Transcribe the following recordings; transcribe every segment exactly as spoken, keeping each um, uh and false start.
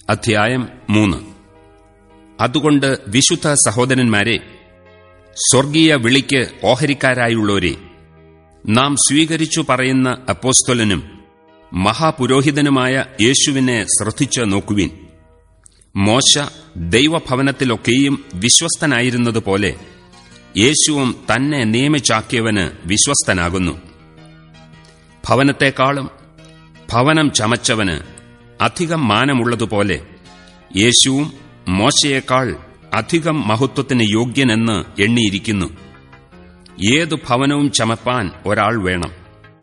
അധ്യായം മൂന്ന്. അതുകൊണ്ട് വിശുദ്ധ സഹോദരന്മാരെ, സ്വർഗീയ വിളിക്ക് ഓഹരിക്കാരായുള്ളവരെ, നാം സ്വീകരിച്ചു പറയുന്ന അപ്പോസ്തലനും മഹാപുരോഹിതനുമായ യേശുവിനെ ശ്രദ്ധിച്ചു നോക്കുവിൻ. മോശ ദൈവഭവനത്തിലൊക്കെയും വിശ്വസ്തനായിരുന്നതുപോലെ യേശുവും തന്നെ നിയമിച്ചാക്കിയവന് വിശ്വസ്തനാകുന്നു. ഭവനത്തെക്കാളും ഭവനം ചമച്ചവന് അധികം മാനമുള്ളതുപോലെ യേശുവും മോശയേക്കാൾ അധികം മഹത്വത്തിന് യോഗ്യനെന്ന് എണ്ണിയിരിക്കുന്നു. ഏതു ഭവനവും ചമപ്പാൻ ഒരാൾ വേണം.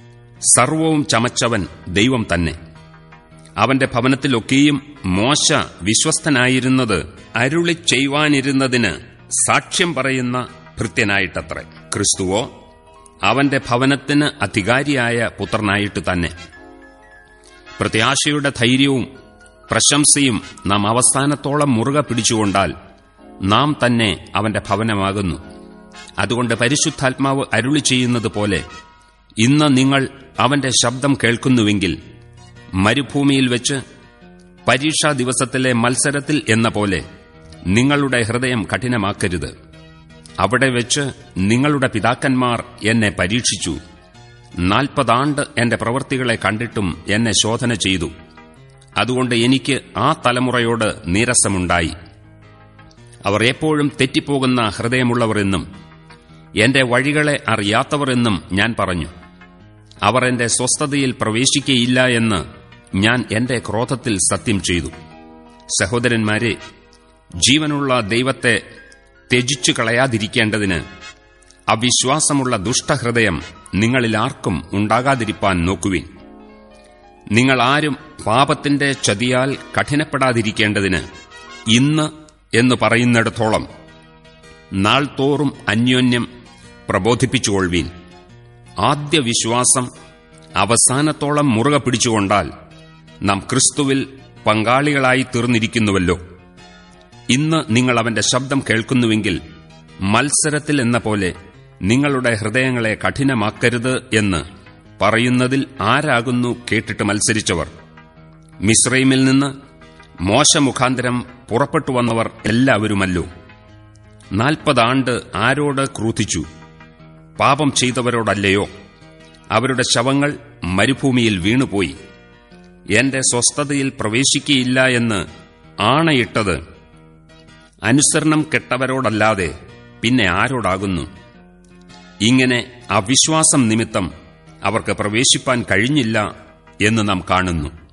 സർവവും ചമച്ചവൻ ദൈവം തന്നെ. അവന്റെ ഭവനത്തിലൊക്കെയും മോശ വിശ്വസ്തനായിരുന്നത് അരുളി ചെയ്യുവാനിരുന്നതിന് സാക്ഷ്യം പറയുന്ന ഭൃത്യനായിട്ടത്രേ. ക്രിസ്തുവോ അവന്റെ ഭവനത്തിന് അധികാരിയായ പുത്രനായിട്ട് തന്നെ. പ്രത്യാശയുടെ ധൈര്യവും പ്രശംസയും നാം അവസാനത്തോളം മുറുകെ പിടിച്ചുകൊണ്ടാൽ നാം തന്നെ അവന്റെ ഭവനമാകുന്നു. അതുകൊണ്ട് പരിശുദ്ധാത്മാവ് അരുളി ചെയ്യുന്നത് പോലെ ഇന്ന് നിങ്ങൾ അവന്റെ ശബ്ദം കേൾക്കുന്നുവെങ്കിൽ മരുഭൂമിയിൽ വെച്ച് പരീക്ഷാ ദിവസത്തിലെ മത്സരത്തിൽ എന്ന പോലെ നിങ്ങളുടെ ഹൃദയം കഠിനമാക്കരുത്. അവിടെ വെച്ച് നിങ്ങളുടെ പിതാക്കന്മാർ എന്നെ പരീക്ഷിച്ചു. നാൽപ്പതാണ്ട് എന്റെ പ്രവൃത്തികളെ കണ്ടിട്ടും എന്നെ ശോധന ചെയ്തു. അതുകൊണ്ട് എനിക്ക് ആ തലമുറയോട് നീരസമുണ്ടായി. അവർ എപ്പോഴും തെറ്റിപ്പോകുന്ന ഹൃദയമുള്ളവർ എന്നും എന്റെ വഴികളെ അറിയാത്തവർ എന്നും ഞാൻ പറഞ്ഞു. അവർ എന്റെ സ്വസ്ഥതയിൽ പ്രവേശിക്കയില്ല എന്ന് ഞാൻ എന്റെ ക്രോധത്തിൽ സത്യം ചെയ്തു. സഹോദരന്മാരെ, ജീവനുള്ള ദൈവത്തെ ത്യജിച്ചു കളയാതിരിക്കേണ്ടതിന് അവിശ്വാസമുള്ള ദുഷ്ടഹൃദയം നിങ്ങളിലാർക്കും ഉണ്ടാകാതിരിപ്പാൻ നോക്കുവിൻ. നിങ്ങൾ ആരും പാപത്തിന്റെ ചതിയാൽ കഠിനപ്പെടാതിരിക്കേണ്ടതിന് ഇന്ന് എന്ന് പറയുന്നിടത്തോളം നാൾതോറും അന്യോന്യം പ്രബോധിപ്പിച്ചുകൊള്ളുവീൻ. ആദ്യ വിശ്വാസം അവസാനത്തോളം മുറുകെ പിടിച്ചുകൊണ്ടാൽ നാം ക്രിസ്തുവിൽ പങ്കാളികളായി തീർന്നിരിക്കുന്നുവല്ലോ. ഇന്ന് നിങ്ങൾ അവന്റെ ശബ്ദം കേൾക്കുന്നുവെങ്കിൽ മത്സരത്തിൽ എന്ന പോലെ നിങ്ങളുടെ ഹൃദയങ്ങളെ കഠിനമാക്കരുത് എന്ന് പറയുന്നതിൽ ആരാകുന്നു കേട്ടിട്ട് മത്സരിച്ചവർ? മിസ്രൈമിൽ നിന്ന് മോശമുഖാന്തരം പുറപ്പെട്ടു വന്നവർ എല്ലാവരുമല്ലോ. നാൽപ്പതാണ്ട് ആരോട് ക്രൂധിച്ചു? പാപം ചെയ്തവരോടല്ലയോ? അവരുടെ ശവങ്ങൾ മരുഭൂമിയിൽ വീണുപോയി. എന്റെ സ്വസ്ഥതയിൽ പ്രവേശിക്കയില്ല എന്ന് ആണയിട്ടത് അനുസരണം കെട്ടവരോടല്ലാതെ പിന്നെ ആരോടാകുന്നു? ഇങ്ങനെ അവിശ്വാസം നിമിത്തം അവർക്ക് പ്രവേശിപ്പാൻ കഴിഞ്ഞില്ല എന്ന് നാം കാണുന്നു.